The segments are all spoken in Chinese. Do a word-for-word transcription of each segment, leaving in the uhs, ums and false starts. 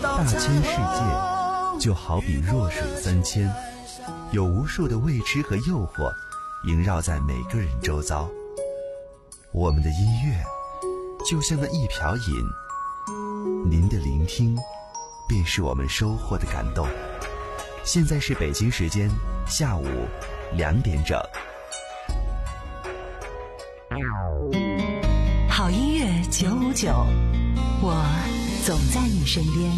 大千世界就好比弱水三千，有无数的未知和诱惑萦绕在每个人周遭。我们的音乐就像那一瓢饮，您的聆听便是我们收获的感动。现在是北京时间下午两点整。 好音乐九五九，我总在你身边。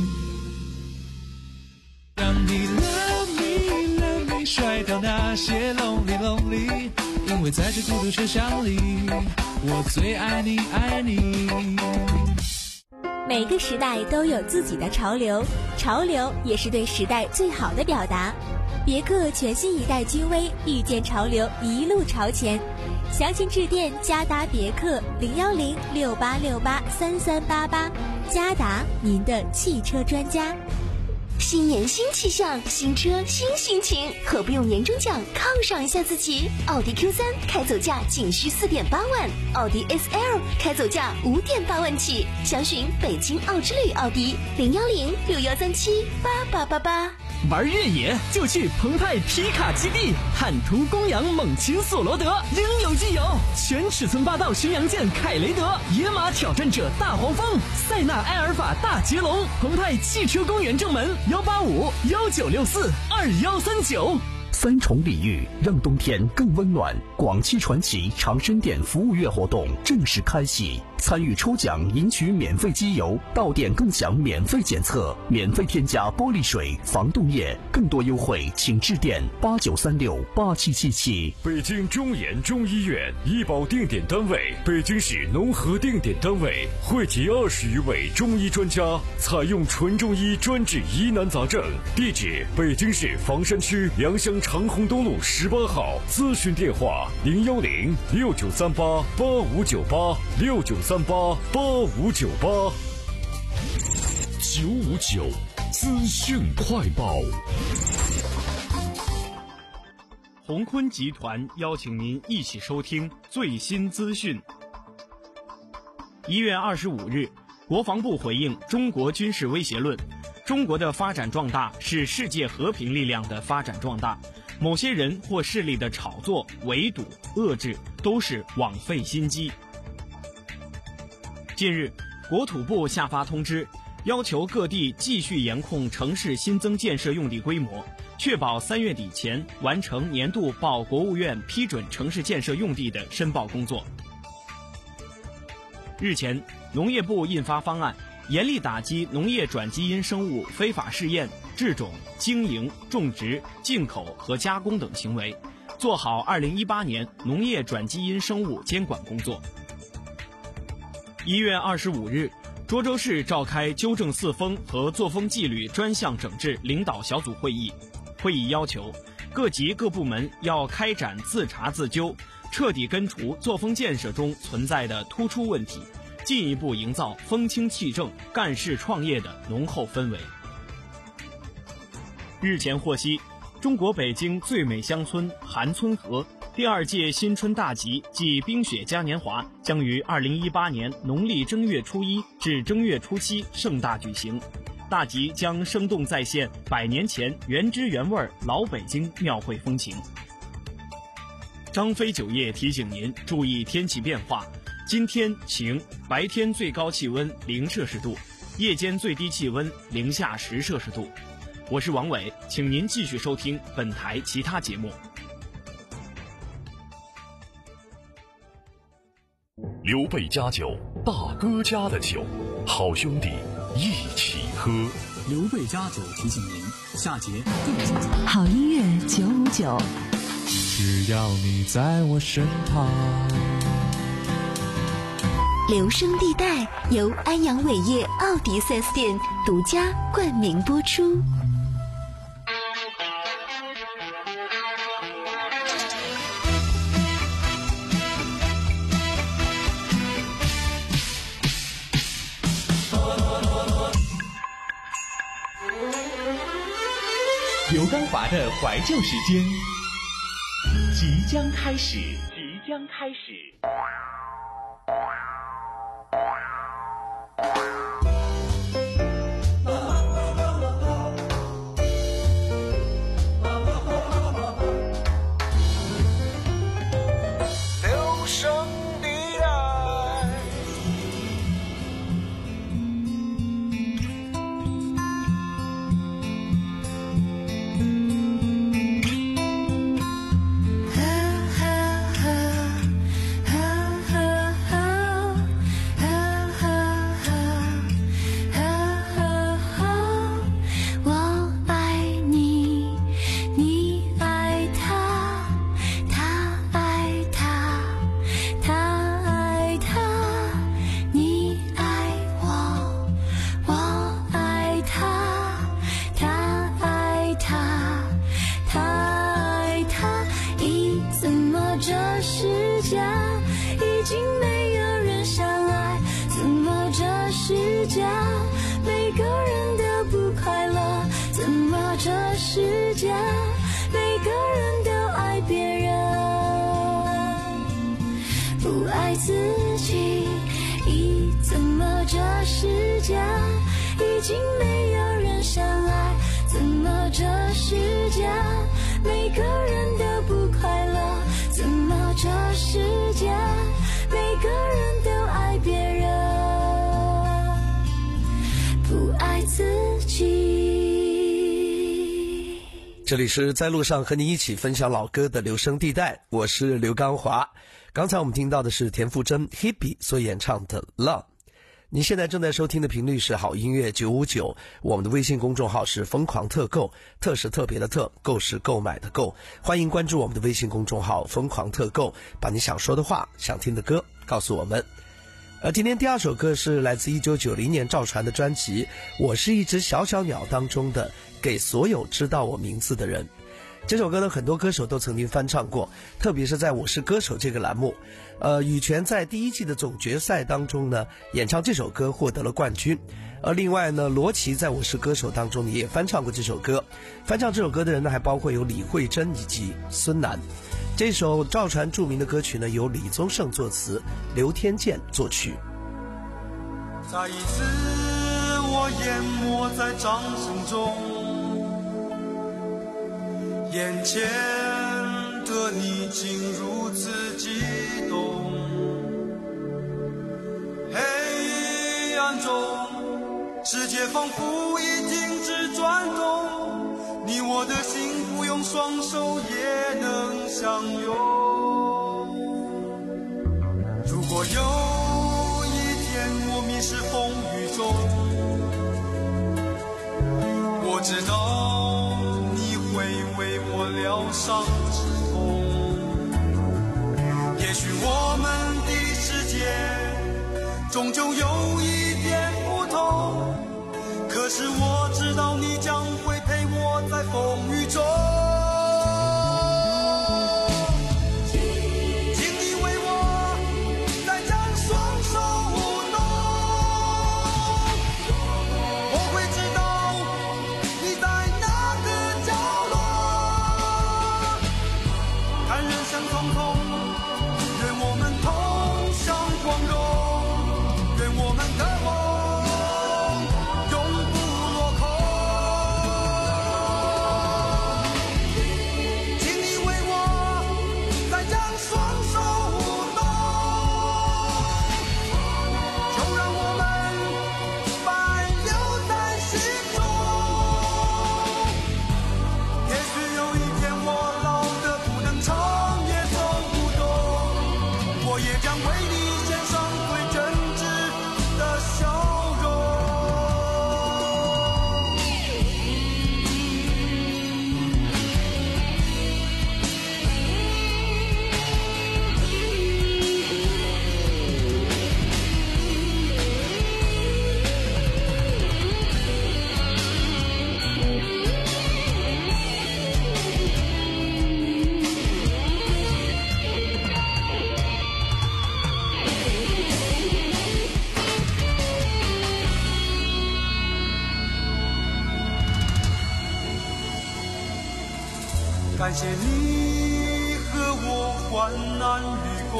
让你 love me love me 甩掉那些 lonely lonely， 因为在这孤独车厢里，我最爱你爱你。 每个时代都有自己的潮流，潮流也是对时代最好的表达。别克全新一代君威，遇见潮流，一路朝前。详情致电嘉达别克零幺零六八六八三三八八，嘉达您的汽车专家。 新年新气象，新车新心情，何不用年终奖犒赏一下自己？奥迪 Q 三 开走价仅需四点八万，奥迪 S L 开走价五点八万起。详询北京奥之旅奥迪零幺零六幺三七八八八八。 玩越野就去澎湃皮卡基地，坦途公羊猛禽索罗德，应有尽有。全尺寸霸道巡洋舰凯雷德，野马挑战者大黄蜂，塞纳埃尔法大捷龙。澎湃汽车公园正门幺八五幺九六四二幺三九。 三重礼遇，让冬天更温暖。广汽传祺长生店服务月活动正式开启，参与抽奖赢取免费机油，到店更享免费检测，免费添加玻璃水、防冻液。更多优惠请致电八九三六八七七七。 北京中研中医院医保定点单位，北京市农合定点单位，汇集二十余位中医专家，采用纯中医专治疑难杂症。地址：北京市房山区良乡长虹东路十八号。咨询电话：零幺零六九三八八五九八六九三八八五九八。 九五九资讯快报。 鸿坤集团邀请您一起收听最新资讯。一月二十五日，国防部回应中国军事威胁论，中国的发展壮大是世界和平力量的发展壮大，某些人或势力的炒作、围堵、遏制都是枉费心机。近日，国土部下发通知，要求各地继续严控城市新增建设用地规模，确保三月底前完成年度报国务院批准城市建设用地的申报工作。日前，农业部印发方案，严厉打击农业转基因生物非法试验、制种、经营、种植、进口和加工等行为，做好二零一八年农业转基因生物监管工作。一月二十五日，涿州市召开纠正四风和作风纪律专项整治领导小组会议。会议要求，各级各部门要开展自查自纠，彻底根除作风建设中存在的突出问题，进一步营造风清气正、干事创业的浓厚氛围。日前获悉，中国北京最美乡村韩村河第二届新春大集暨冰雪嘉年华将于二零一八年农历正月初一至正月初七盛大举行。大集将生动再现百年前原汁原味老北京庙会风情。张飞酒业提醒您注意天气变化，今天晴，白天最高气温零摄氏度，夜间最低气温零下十摄氏度。我是王伟，请您继续收听本台其他节目。 刘备家酒，大哥家的酒，好兄弟一起喝。 刘备家酒提醒您，下节更精彩。 好音乐九五九， 只要你在我身旁。 留声地带由安阳伟业奥迪 四 S 店独家冠名播出。 刘刚华的怀旧时间即将开始，即将开始。 已经没有人相爱，怎么这世界每个人都不快乐？怎么这世界每个人都爱别人，不爱自己？咦，怎么这世界已经没有人相爱？怎么这世界每个人都不快乐？怎么这世界每个人都爱别人，不爱自己？ 这里是在路上和你一起分享老歌的留声地带，我是刘刚华。刚才我们听到的是田馥甄 Hebe 所演唱的 Love。你现在正在收听的频率是好音乐九五九，我们的微信公众号是疯狂特购，特是特别的特，购是购买的购，欢迎关注我们的微信公众号疯狂特购，把你想说的话、想听的歌告诉我们。而今天第二首歌是来自一九九零年赵传的专辑《我是一只小小鸟》当中的《给所有知道我名字的人》。这首歌呢，很多歌手都曾经翻唱过，特别是在我是歌手这个栏目，呃，羽泉在第一季的总决赛当中呢，演唱这首歌获得了冠军。而另外呢，罗琦在我是歌手当中也翻唱过这首歌，翻唱这首歌的人呢，还包括有李慧珍以及孙楠。这首赵传著名的歌曲呢，由李宗盛作词，刘天健作曲。 再一次我淹没在掌声中，眼前的你竟如此激动，黑暗中世界仿佛已停止转动，你我的幸福用双手也能相拥。如果有一天我迷失风雨中，我知道你会为我疗伤止痛，也许我们的世界终究有一点不同，可是我知道你将会陪我在风雨中。感谢你和我患难与共，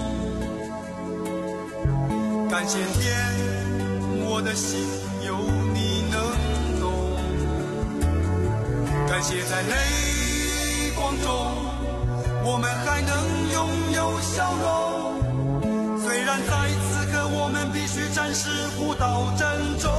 感谢天，我的心有你能懂，感谢在泪光中我们还能拥有笑容，虽然在此刻我们必须暂时互道珍重。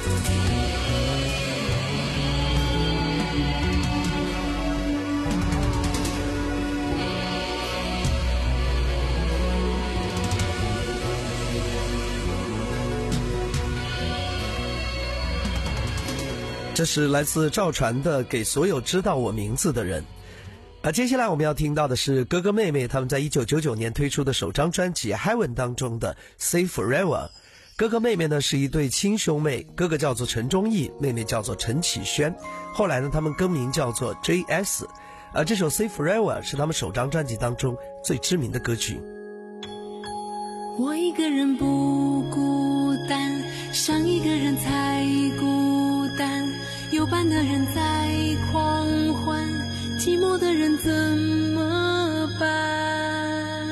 这是来自赵传的《给所有知道我名字的人》。而接下来我们要听到的是哥哥妹妹他们在一九九九年推出的首张专辑《Heaven》当中的《Say Forever》。哥哥妹妹呢是一对亲兄妹，哥哥叫做陈忠义，妹妹叫做陈启轩。后来呢他们更名叫做 J S。而这首《Say Forever》是他们首张专辑当中最知名的歌曲。 我一个人不孤单，想一个人才孤单，有伴的人在狂欢，寂寞的人怎么办？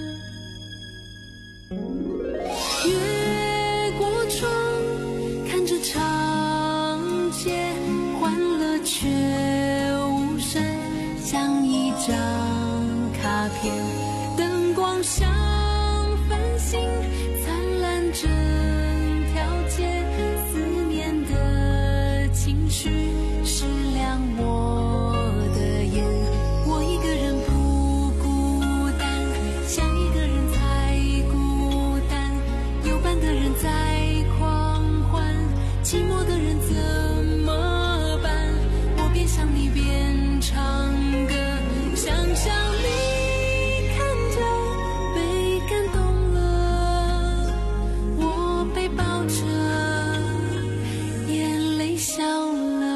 越过窗，看着长街，欢乐却无声，像一张卡片，灯光像繁星，灿烂整条街，思念的情绪是亮我的眼。我一个人不孤单，想一个人才孤单，有伴的人在狂欢，寂寞的人怎么办？我边想你边唱歌，想象你看着被感动了，我被抱着眼泪笑了。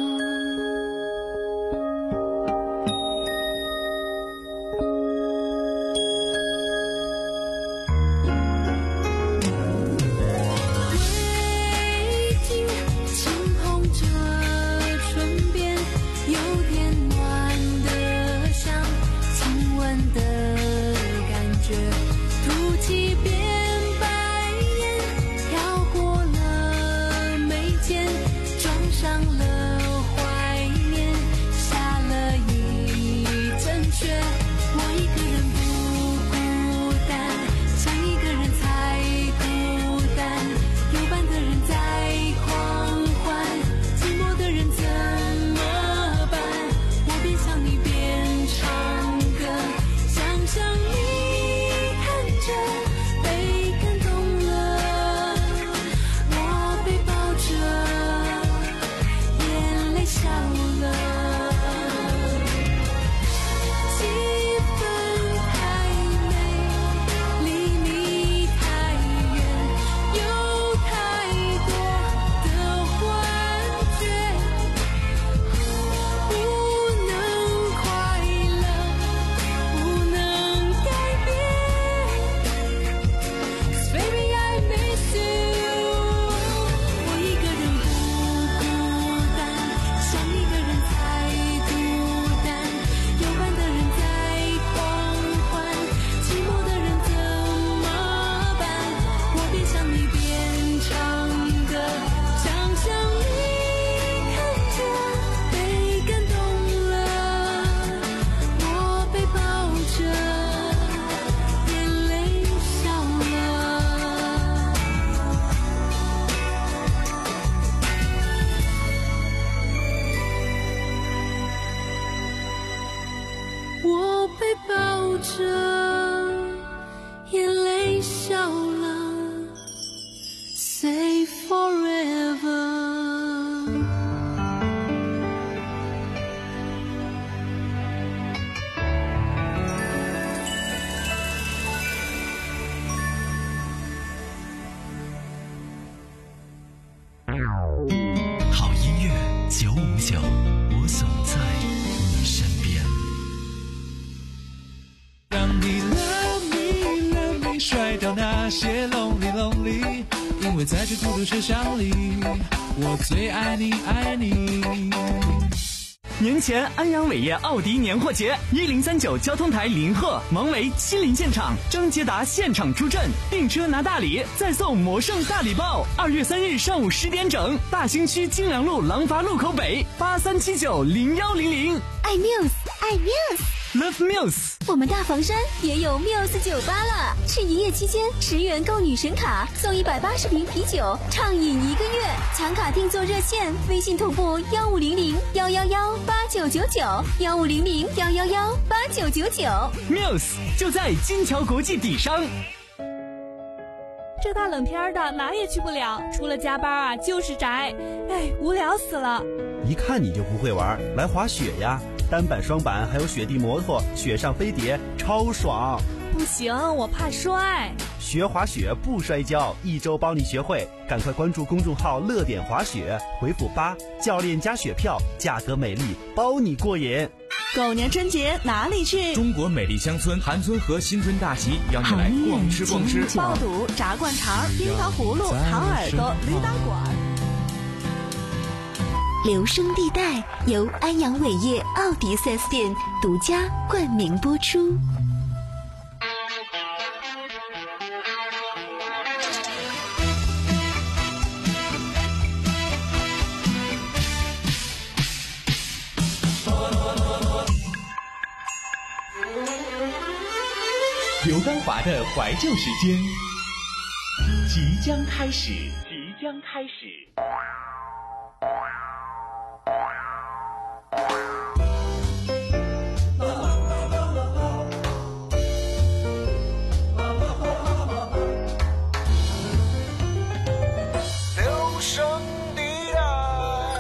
我被抱着，眼泪笑了 ，Say forever。 好音乐九五九，我总在你身边。 让你 love me love me 甩掉那些 lonely lonely， 因为在这孤独车厢里，我最爱你爱你。 年前安阳伟业奥迪年货节，一零三九交通台林鹤、王维亲临现场，张捷达现场助阵，订车拿大礼，再送魔圣大礼包。二月三日上午十点整，大兴区金良路廊坊路口北，八三七九零幺零零。 爱 Muse， 爱 Muse， Love Muse。 我们大房山也有 Muse 酒吧了，是营业期间十元购女神卡送一百八十瓶啤酒，畅饮一个月。抢卡订座热线：微信同步幺五零零幺幺幺八九九九幺五零零幺幺幺八九九九。 Muse 就在金桥国际底商。 这大冷天的哪也去不了，除了加班啊就是宅，哎，无聊死了。 一看你就不会玩，来滑雪呀！单板、双板还有雪地摩托、雪上飞碟，超爽！ 不行，我怕摔。 学滑雪不摔跤，一周帮你学会。赶快关注公众号“乐点滑雪”，回复八，教练加雪票，价格美丽，包你过瘾。 狗年春节哪里去？ 中国美丽乡村韩村和新春大集，邀你来逛吃逛吃。 爆肚、炸灌肠、冰糖葫芦、糖耳朵、驴打滚。 留声地带由安阳伟业奥迪 四 S 店独家冠名播出。 刘刚华的怀旧时间即将开始，即将开始。 留声地带。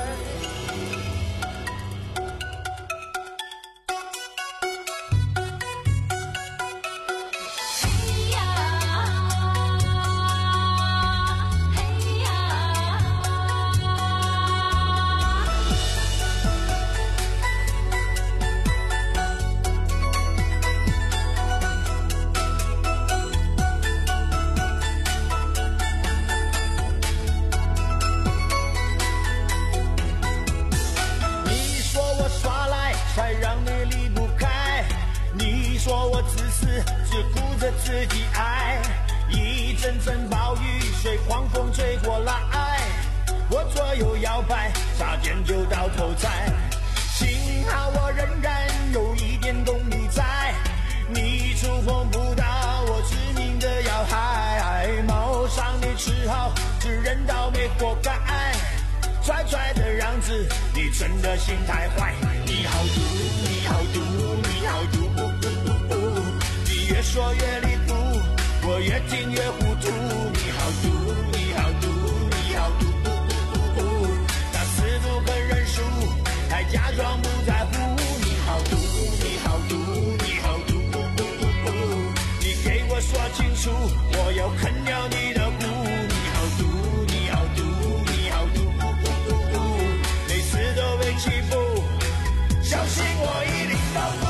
只顾着自己爱，一阵阵暴雨随狂风吹过来，我左右摇摆，差点就到头栽。幸好我仍然有一点动力在，你触碰不到我致命的要害，谋上你只好只认倒霉活该。拽拽的样子，你真的心太坏，你好毒，你好毒，你好毒。越说越离谱，我越听越糊涂。你好毒，你好毒，你好毒。他死不肯认输，还假装不在乎。你好毒，你好毒，你好毒。你给我说清楚，我要啃掉你的骨。你好毒，你好毒，你好毒。每次都被欺负，相信我一定报复。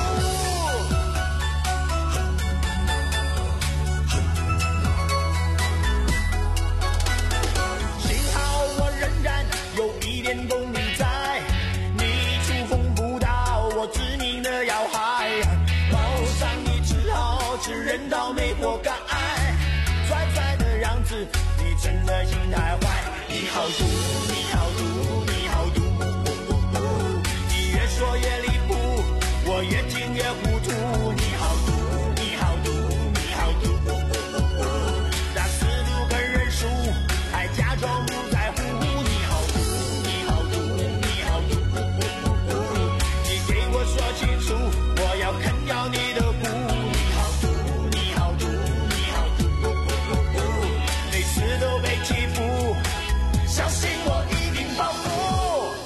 动力在，你触碰不到我致命的要害，谋上你只好只认倒霉活该。拽拽的样子，你真的心太坏。你好毒，你好毒，你好毒。你越说越离谱，我越听越糊涂。你好毒，你好毒，你好毒。他死不肯认输，还假装不在乎。说清楚，我要啃掉你的骨。你好毒，你好毒，你好毒。每次都被欺负，相信我一定报复。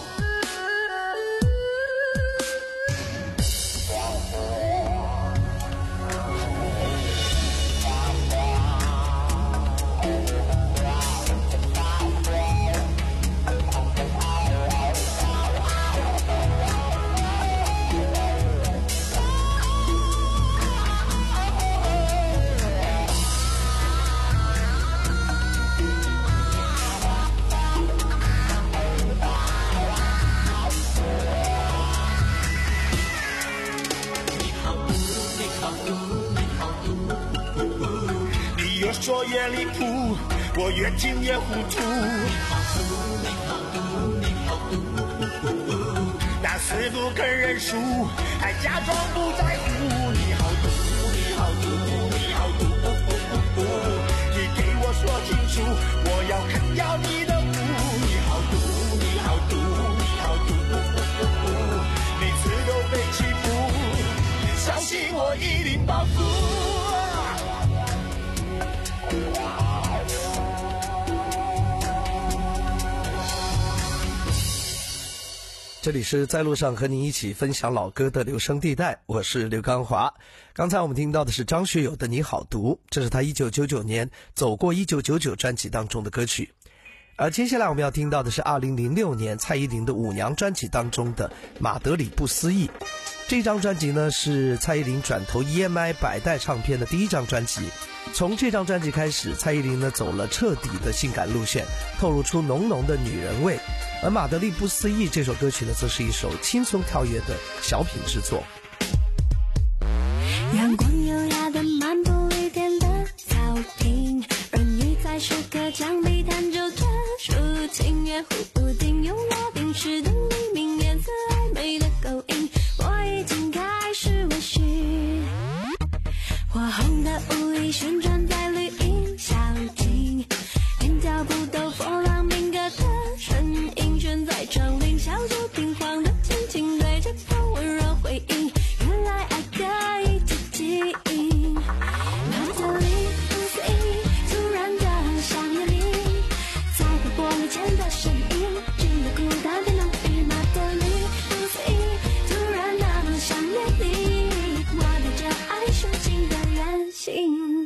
说越离谱，我越听越糊涂。你好毒，你好毒，你好毒。他死不肯认输，还假装不在乎。你好毒。 数，我要啃咬你的骨。你好毒，你好毒，你好毒，每次都被欺负，相信我一定报复。 这里是在路上和您一起分享老歌的留声地带，我是刘刚华。刚才我们听到的是张学友的你好毒，这是他一九九九年走过一九九九专辑当中的歌曲。而接下来我们要听到的是二零零六年蔡依林的舞娘专辑当中的马德里不思议。这张专辑呢是蔡依林转投 E M I 百代唱片的第一张专辑。从这张专辑开始，蔡依林呢走了彻底的性感路线，透露出浓浓的女人味。而马德里不思议这首歌曲呢，则是一首轻松跳跃的小品之作。 阳光优雅的漫步绿点的草坪，人鱼在石刻墙壁弹奏着抒情乐，忽定用我冰湿的黎明，颜色暧昧的勾引，我已经开始微醺。火红的舞衣旋转在绿荫小径，连脚步都波浪鸣歌的身影，悬在窗棂，小手平晃的轻轻对着头温柔回应，原来爱可以自己赢。马德里不思议，突然的想念你，在玻璃前的身影，只有孤单才能与马德里不思议，突然的想念你，我对这爱抒情的远行。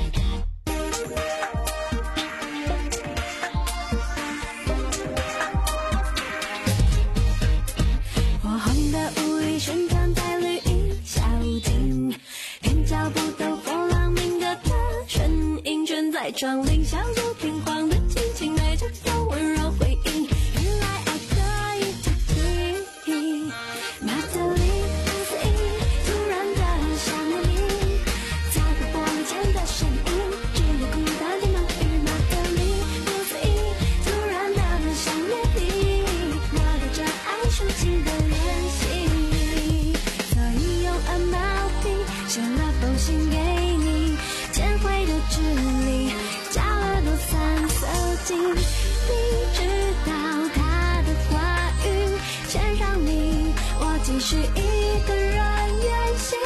火红的舞衣旋转在绿荫小径，连脚步都波浪鸣歌的身影，悬在窗棂，小手平晃的轻轻对着头温柔回应，原来爱可以自己。马德里不思议，突然的想念你，在玻璃前的身影，只有孤单才能与马德里不思议，突然的想念你，我对这爱抒情的远行，所以用 M L P 写了封信给你，铅绘的纸里加了多三色金，你知道他的话语，先让你我继续一个人远行。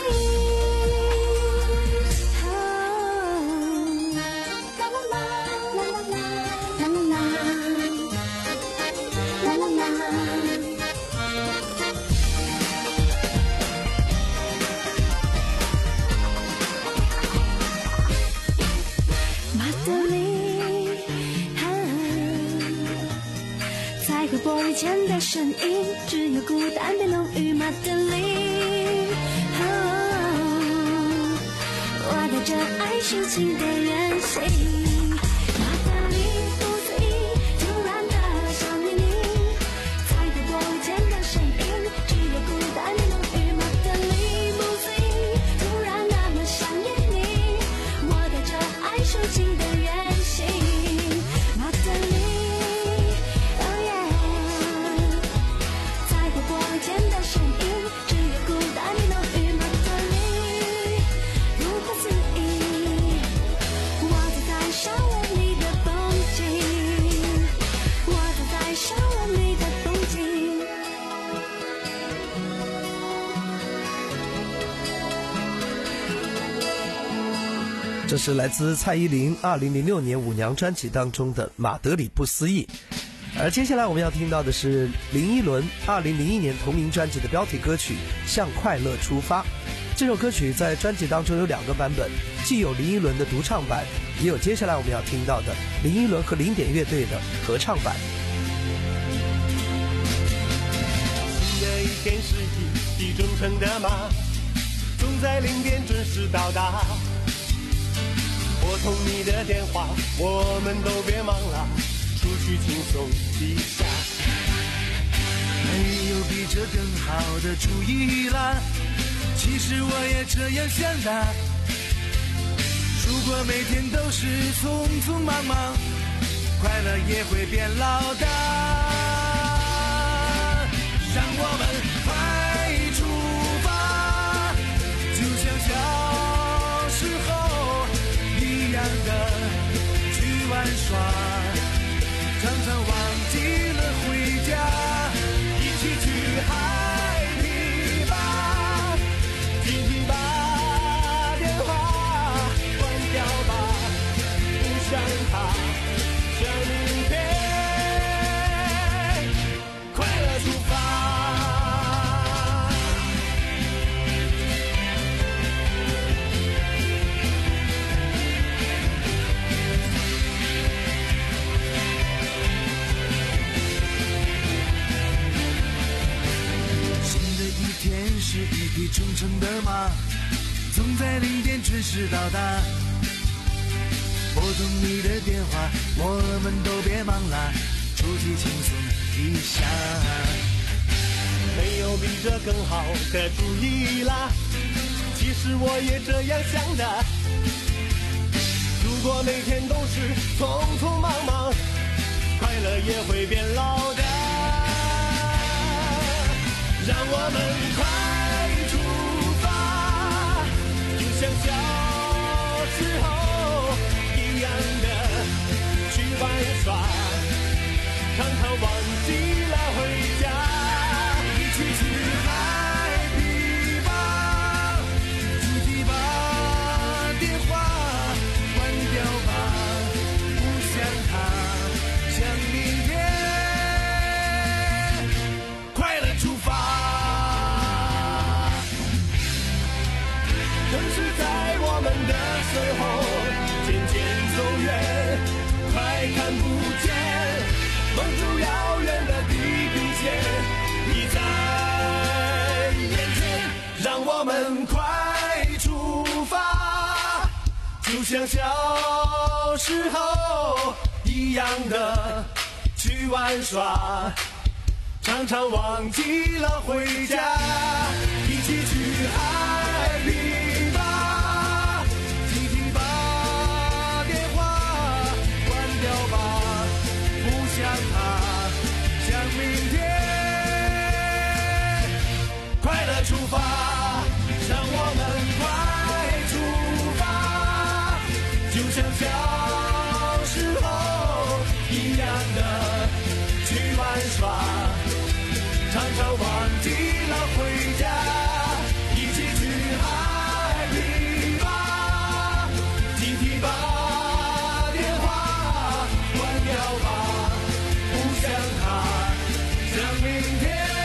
啦啦啦啦啦啦啦啦啦啦啦。马德里，啊，在和玻璃前的身影，只有孤单才能与马德里，啊，我带着爱抒情的远行。马德里不思议，突然的想念你，在和玻璃前的身影，只有孤单才能与马德里不思议，突然的想念你，我带着爱抒情的远行。马德里，哦耶，在和玻璃前的身影，只有孤单才能与马德里不可思议，我走在校园里的风景，我走在校园里的风景。 这是来自蔡依林二零零六年舞娘专辑当中的马德里不思议。而接下来我们要听到的是林依轮二零零一年同名专辑的标题歌曲《向快乐出发》。这首歌曲在专辑当中有两个版本，既有林依轮的独唱版，也有接下来我们要听到的林依轮和零点乐队的合唱版。 新的一天是一匹忠诚的马，总在零点准时到达。拨通你的电话，我们都别忙了，出去轻松一下。 没有比这更好的主意啦，其实我也这样想的。如果每天都是匆匆忙忙，快乐也会变老的。让我们快出发，就像小时候一样的去玩耍， 常常忘记了回家，一起去海堤吧，听听吧，电话关掉吧，不想他，想明天，快乐出发。是一匹忠诚的马，总在零点准时到达。拨通你的电话，我们都别忙啦，出去轻松一下。 没有比这更好的主意啦，其实我也这样想的。如果每天都是匆匆忙忙，快乐也会变老的。让我们快出发，就像小时候一样的去玩耍，常常忘记了回家， 一起去海堤吧，手机把电话关掉吧，不想他，想明天，快乐出发。城市在我们的身后渐渐走远，快看不见，蒙住遥远的地平线已在眼前。让我们快出发，就像小时候一样的去玩耍，常常忘记了回家，一起去海边。出发，让我们快出发，就像小时候一样的去玩耍，常常忘记了回家，一起去海堤吧，听听吧，电话关掉吧，不想他，想明天。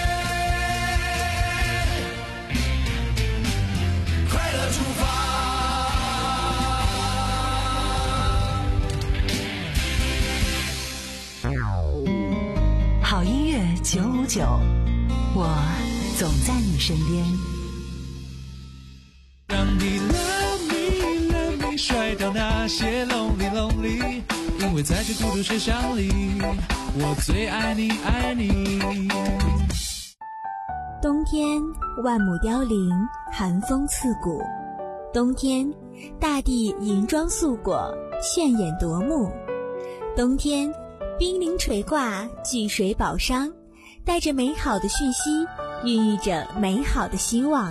出发， 好音乐九五九，我总在你身边。 让你 love me love me 甩掉那些 lonely lonely， 因为在这孤独世上里，我最爱你爱你。 冬天万亩凋零，寒风刺骨。冬天大地银装素裹，炫眼夺目。冬天冰凌垂挂，巨水宝商，带着美好的讯息，孕育着美好的希望。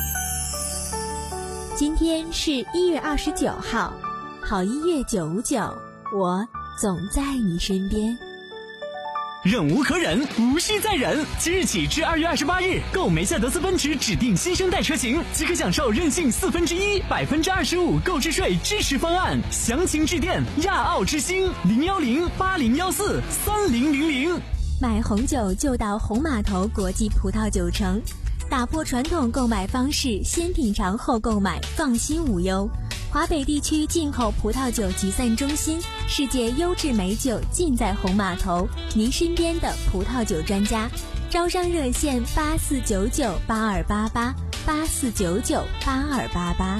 今天是一月二十九号，好音乐九五九，我总在你身边。 忍无可忍，无需再忍。即日起至二月二十八日，购梅赛德斯奔驰指定新生代车型，即可享受任性四分之一、百分之二十五购置税支持方案。详情致电亚奥之星零幺零八零幺四三零零零。 买红酒就到红码头国际葡萄酒城，打破传统购买方式，先品尝后购买，放心无忧。华北地区进口葡萄酒集散中心，世界优质美酒尽在红码头，您身边的葡萄酒专家。招商热线八四九九八二八八八四九九八二八八。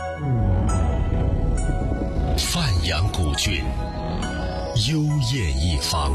范阳古郡，幽艳一方，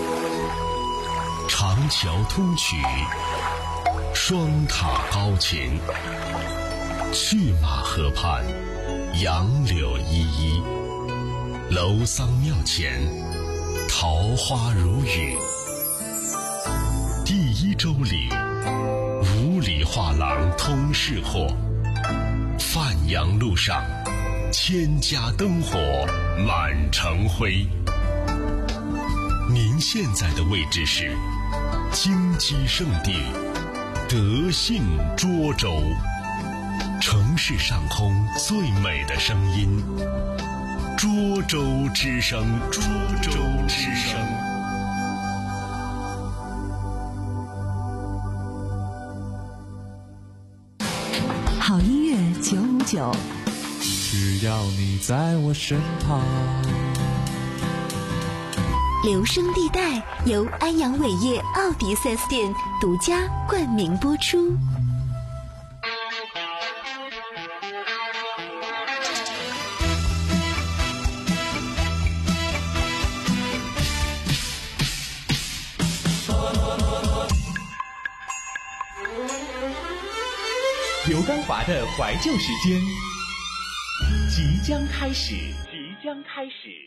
长桥通衢，双塔高擎，去马河畔，杨柳依依，楼桑庙前，桃花如雨。第一周里，五里画廊通市货，范阳路上，千家灯火满城辉。您现在的位置是金鸡圣地德信涿州，城市上空最美的声音，涿州之声，涿州之声。 好音乐九五九， 只要你在我身旁。 留声地带由安阳伟业奥迪 四 S 店独家冠名播出。 刘刚华的怀旧时间即将开始，即将开始。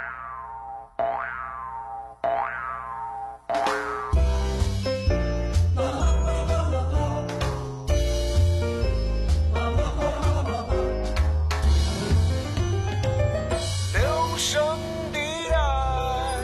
留声地带，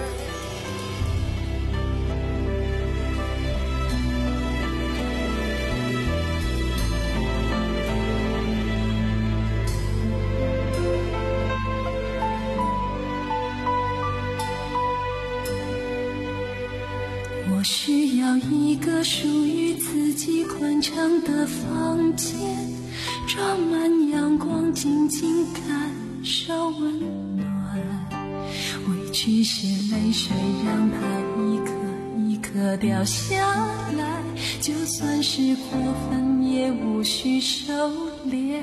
我需要一个属于自己宽敞的房间，装满阳光，静静感受温暖。委屈是泪水，让它一颗一颗掉下来，就算是过分也无需收敛。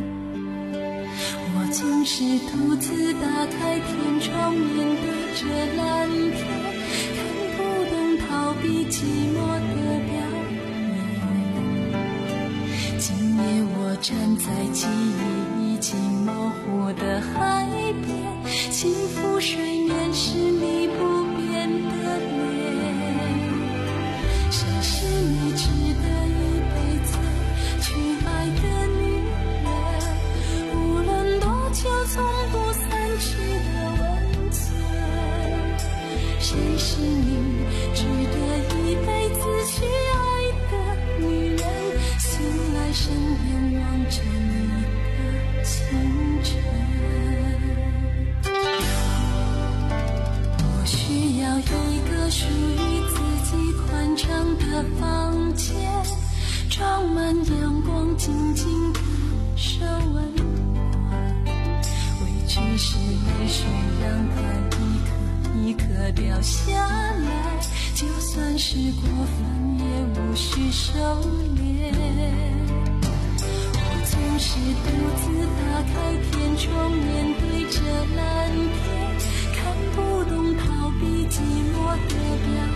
我总是独自打开天窗，面对着蓝天，逃避寂寞的表演。今夜我站在记忆已经模糊的海边，轻抚水面是你不变的脸。谁是你值得一辈子去爱的女人？无论多久从不散去的温存。谁是你值得一辈子去爱的女人？醒来身边望着你的清晨。我需要一个属于自己宽敞的房间，装满阳光，静静感受温暖。委屈是泪水，让它一颗一颗掉下来，就算是过分也无需收敛。我总是独自打开天窗，面对着蓝天，看不懂逃避寂寞的表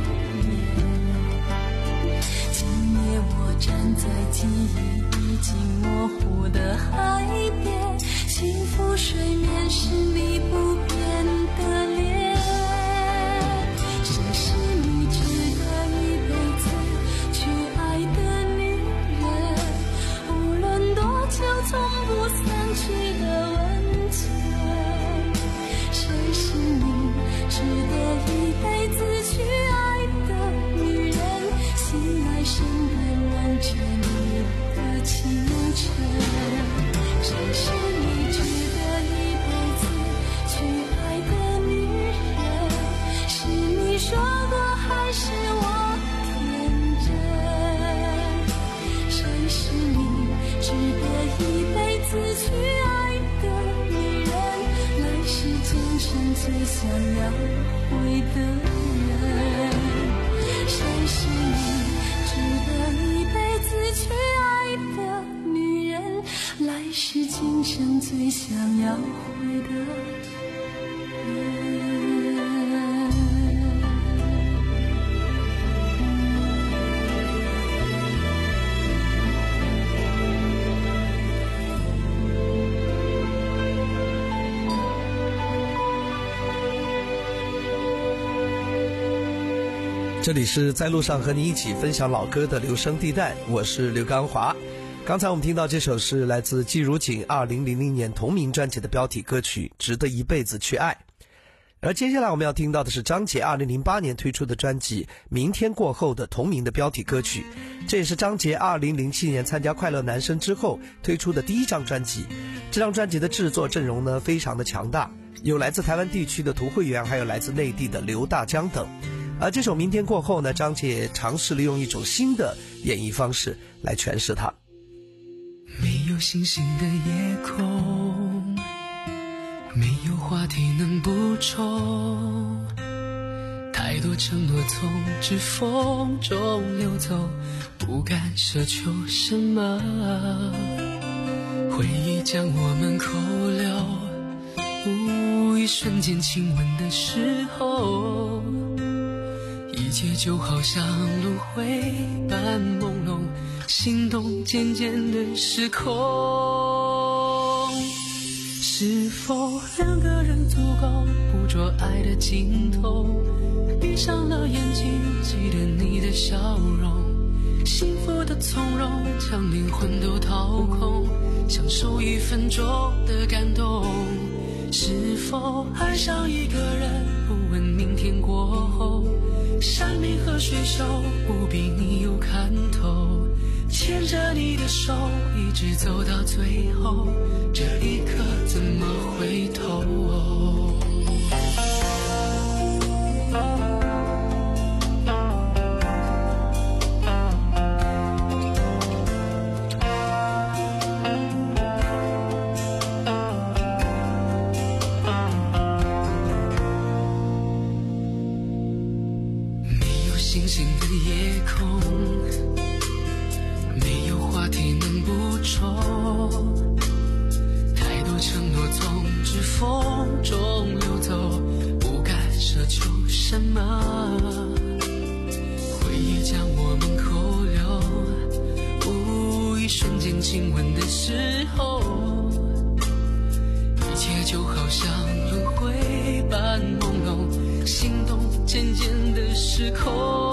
演。今夜我站在记忆已经模糊的海边，轻抚水面是你不变的脸。谁是你值得一辈子去爱的女人？无论多久从不散去的温存。谁是你值得一辈子去爱的女人？醒来身边望着你的清晨。谁是你值得一辈子去爱的女人？是你说过还是我天真？谁是你值得一辈子去爱的女人？来世今生最想要回的人。谁是你值得一辈子去爱的女人？来世今生最想要回的人。 这里是在路上和你一起分享老歌的留声地带，我是刘刚华。刚才我们听到这首是来自季如锦二零零零年同名专辑的标题歌曲《值得一辈子去爱》。 而接下来我们要听到的是张杰二零零八年推出的专辑《明天过后》的同名的标题歌曲，这也是张杰二零零七年参加快乐男声之后推出的第一张专辑。这张专辑的制作阵容呢非常的强大，有来自台湾地区的涂慧源，还有来自内地的刘大江等。而这首《明天过后》呢，张杰也尝试了用一种新的演绎方式来诠释它。 没有星星的夜空，没有话题能补充，太多承诺从指缝中流走，不敢奢求什么，回忆将我们扣留，一瞬间亲吻的时候，一切就好像轮回般朦胧，心动渐渐的失控。是否两个人足够捕捉爱的尽头？闭上了眼睛，记得你的笑容，幸福的从容，将灵魂都掏空，享受一分钟的感动。是否爱上一个人，不问明天过后，山明和水秀，不比你有看头，牵着你的手一直走到最后，这一刻怎么回头？星星的夜空，没有话题能补充，太多承诺从指缝中流走，不敢奢求什么，回忆将我们扣留，一瞬间亲吻的时候，一切就好像轮回般朦胧，心动渐渐的失控。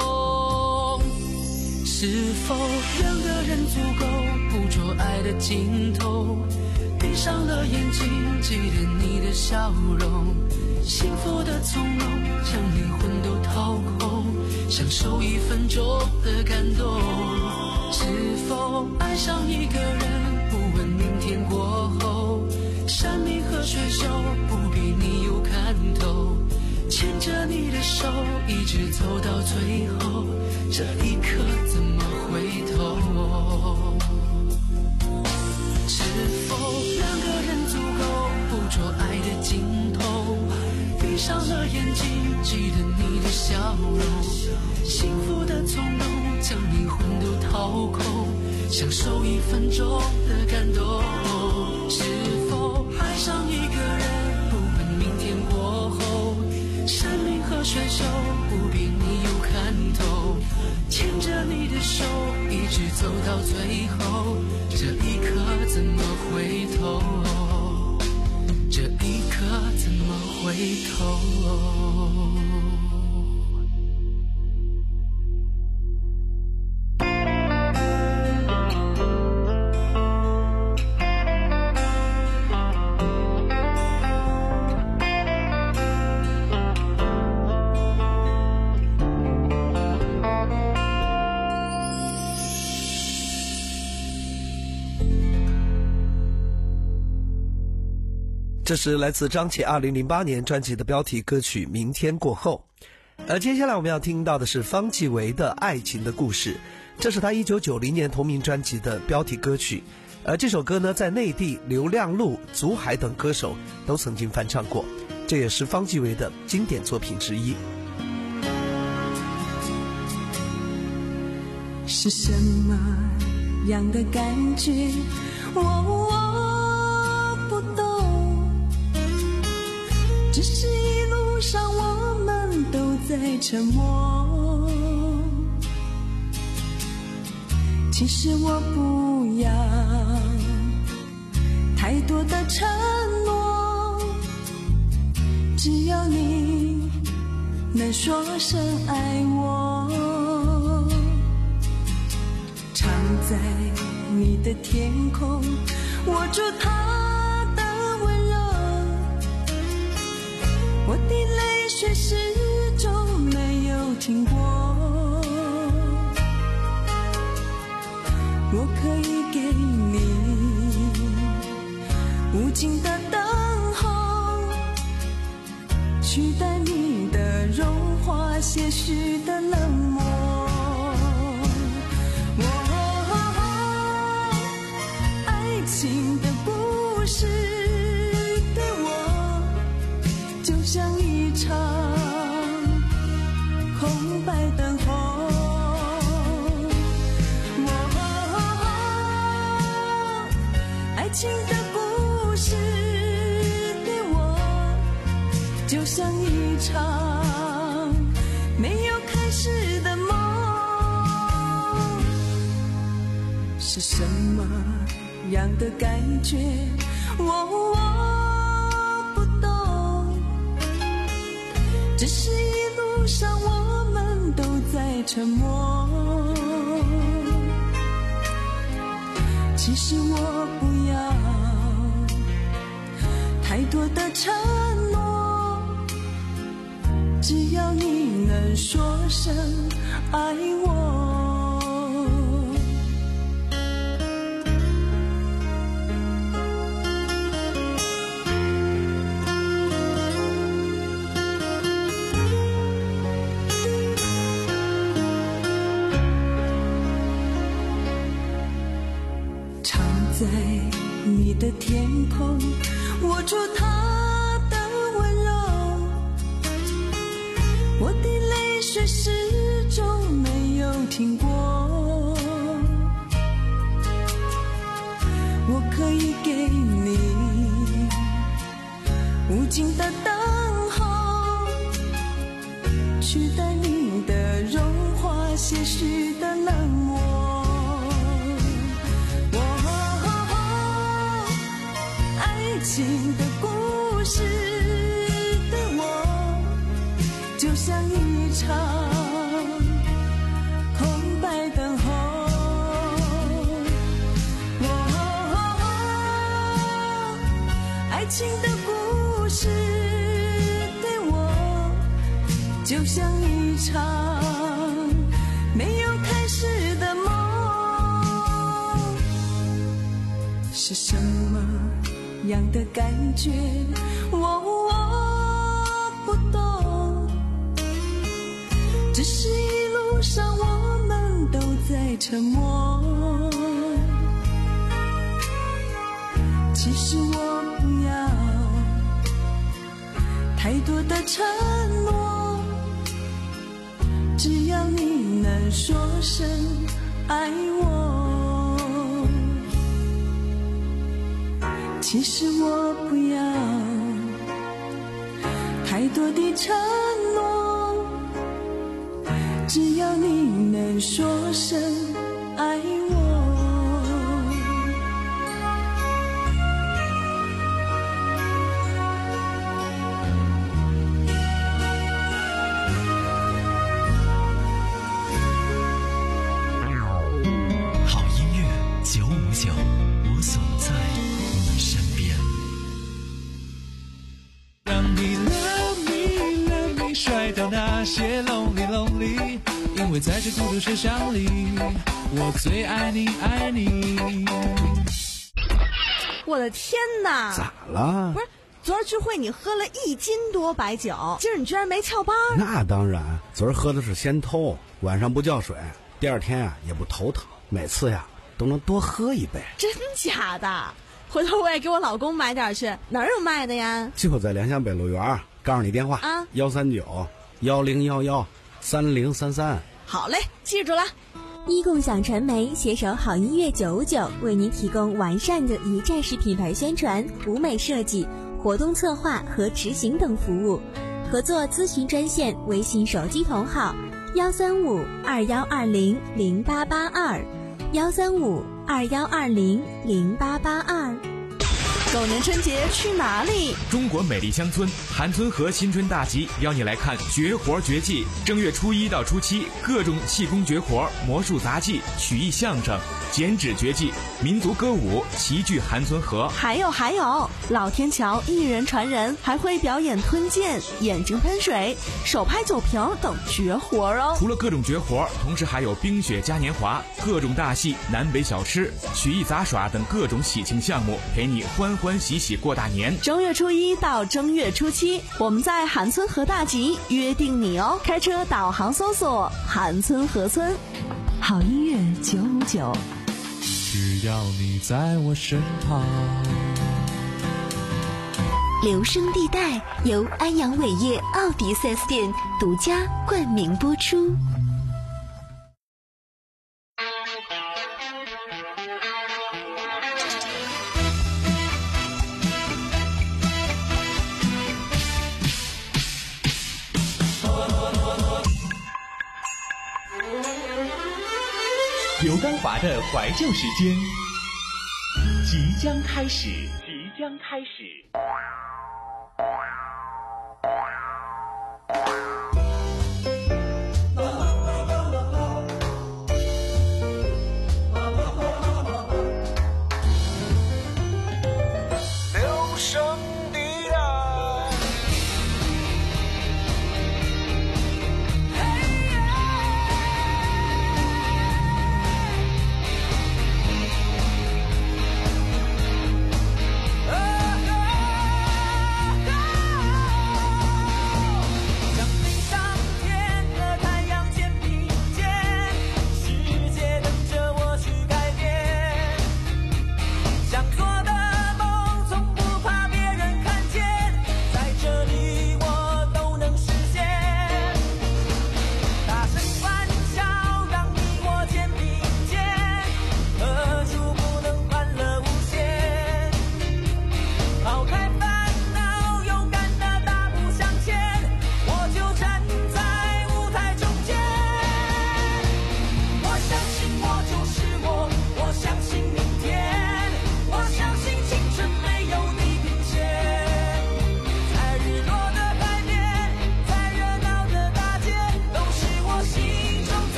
是否两个人足够捕捉爱的尽头？闭上了眼睛，记得你的笑容，幸福的从容，将灵魂都掏空，享受一分钟的感动。是否爱上一个人，不问明天过后，山明和水秀，不比你有看头，牵着你的手一直走到最后，这一刻怎么回头？是否两个人足够捕捉爱的尽头？闭上了眼睛，记得你的笑容，幸福的从容，将灵魂都掏空，享受一分钟的感动。是否爱上一个人，不问明天过后，山明和水秀，不比你有看头，牵着你的手一直走到最后，这一刻怎么回头？这一刻怎么回头？ 这是来自张杰二零零八年专辑的标题歌曲《明天过后》。而接下来我们要听到的是方季韦的《爱情的故事》，这是他一九九零年同名专辑的标题歌曲。而这首歌呢，在内地刘亮路、祖海等歌手都曾经翻唱过，这也是方季韦的经典作品之一。 是什么样的感觉？我我不懂，只是一路上我们都在沉默。其实我不要太多的承诺，只要你能说声爱我，藏在你的天空，握住它的温柔，我却始终没有停过。我可以给你无尽的等候，取代你的融化，些许的冷漠。哦，爱情的故事对我就像一场空白等候。爱情的故事对我就像一场没有开始的梦。是什么样的感觉？我我不懂，只是一路上我们都在沉默。其实我不要太多的承诺，只要你能说声爱我。在你的天空，握住它的温柔，我的泪水始终没有停过。我可以给你无尽的等候，取代你的融化，些许的冷漠。爱情的故事对我就像一场空白等候。哦，爱情的故事对我就像一场没有开始的梦。是什么样的感觉？我我不懂，只是一路上我们都在沉默。其实我不要太多的承诺，只要你能说声爱我。其实我不要太多的承诺，只要你能说声爱我。 好音乐九五九，我所在。 让你 love me love me 甩掉那些 lonely lonely， 因为在这孤独世上里，我最爱你爱你。 我的天哪！ 咋了？ 不是，昨儿聚会你喝了一斤多白酒，今儿你居然没翘班？ 那当然，昨儿喝的是先偷，晚上不叫水，第二天呀、啊、也不头疼，每次呀都能多喝一杯。 真假的？回头我也给我老公买点去，哪儿有卖的呀？ 就在联想北路园，告诉你电话啊， 幺三九幺零幺幺三零三三。 好嘞，记住了。 一共享传媒携手好音乐九五九，为您提供完善的一站式品牌宣传、舞美设计、活动策划和执行等服务。合作咨询专线：微信手机同号幺三五二幺二零零八八二，幺三五二幺二零零八八二。 狗年春节去哪里？ 中国美丽乡村韩村河新春大集邀你来看绝活绝技。正月初一到初七，各种气功绝活、魔术杂技、曲艺相声、剪纸绝技、民族歌舞齐聚韩村河。 还有还有，老天桥一人传人，还会表演吞剑、眼睛喷水、手拍酒瓶等绝活哦。 除了各种绝活，同时还有冰雪嘉年华、各种大戏、南北小吃、曲艺杂耍等各种喜庆项目，陪你欢欢喜喜过大年。 正月初一到正月初七，我们在韩村河大集约定你哦。开车导航搜索韩村河村。 好音乐九五九， 只要你在我身旁。 留声地带由安阳伟业奥迪 四 S 店独家冠名播出。 刘刚华的怀旧时间即将开始，即将开始。 留声地带。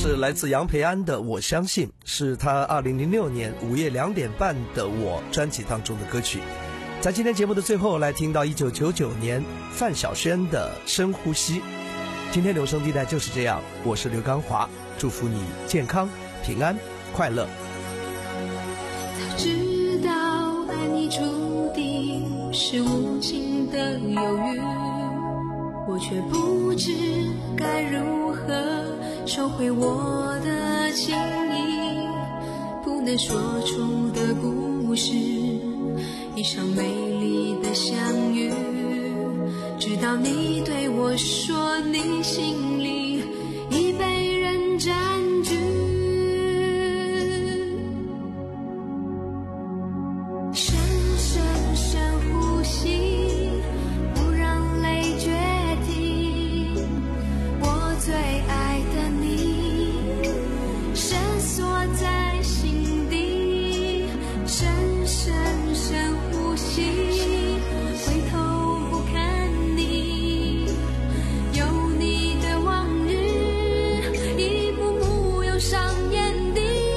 是来自杨培安的《我相信》，是他二零零六年午夜两点半的《我》专辑当中的歌曲。在今天节目的最后，来听到一九九九年范晓萱的《深呼吸》。今天留声地带就是这样，我是刘刚华，祝福你健康、平安、快乐。 早知道爱你注定是无情的忧郁，我却不知该如何收回我的情意，不能说出的故事，一场美丽的相遇，直到你对我说你心里已被人占据。深深深呼吸，不让泪决堤，我最爱的你深锁在心底。深深深呼吸，回头不看你，有你的往日一幕幕涌上眼底。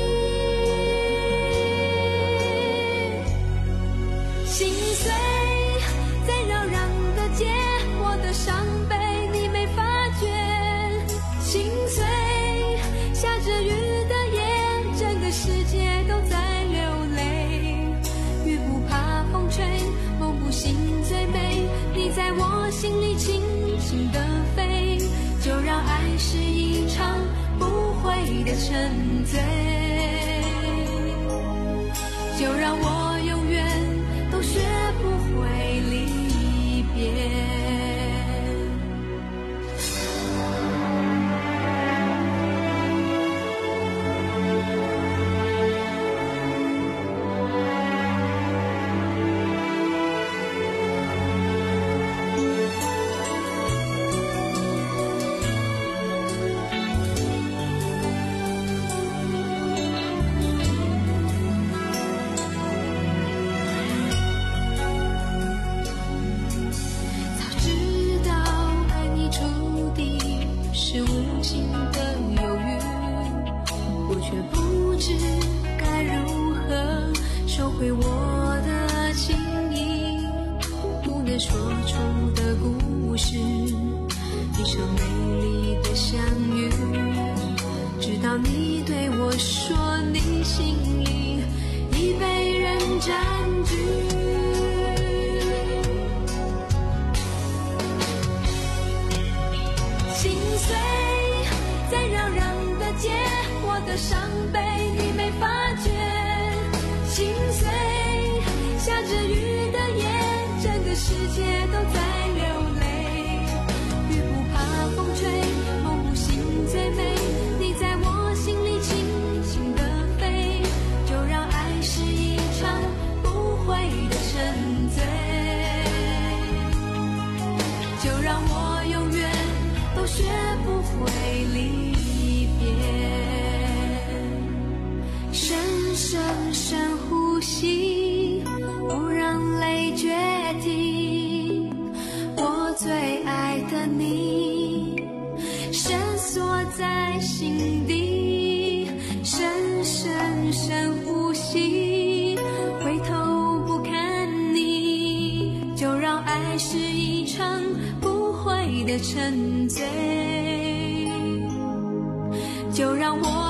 心碎在扰攘的街，我的伤悲你没发觉。心碎下着雨的夜，整个世界都在流泪。雨不怕风吹，梦不醒最美，你在我心里轻轻地飞，就让爱是一场不悔的沉醉，就让我永远都学不会离别。回我的情意，不能说出的故事，一场美丽的相遇，直到你对我说你心里已被人占据。心碎在扰攘的街，我的伤悲你没发觉。心碎下着雨的夜，整个世界都在流泪。雨不怕风吹，梦不醒最美，你在我心里轻轻地飞，就让爱是一场不悔的沉醉，就让我永远都学不会离别。深深深呼吸，不让泪决堤，我最爱的你深锁在心底。深深深呼吸，回头不看你，就让爱是一场不悔的沉醉，就让我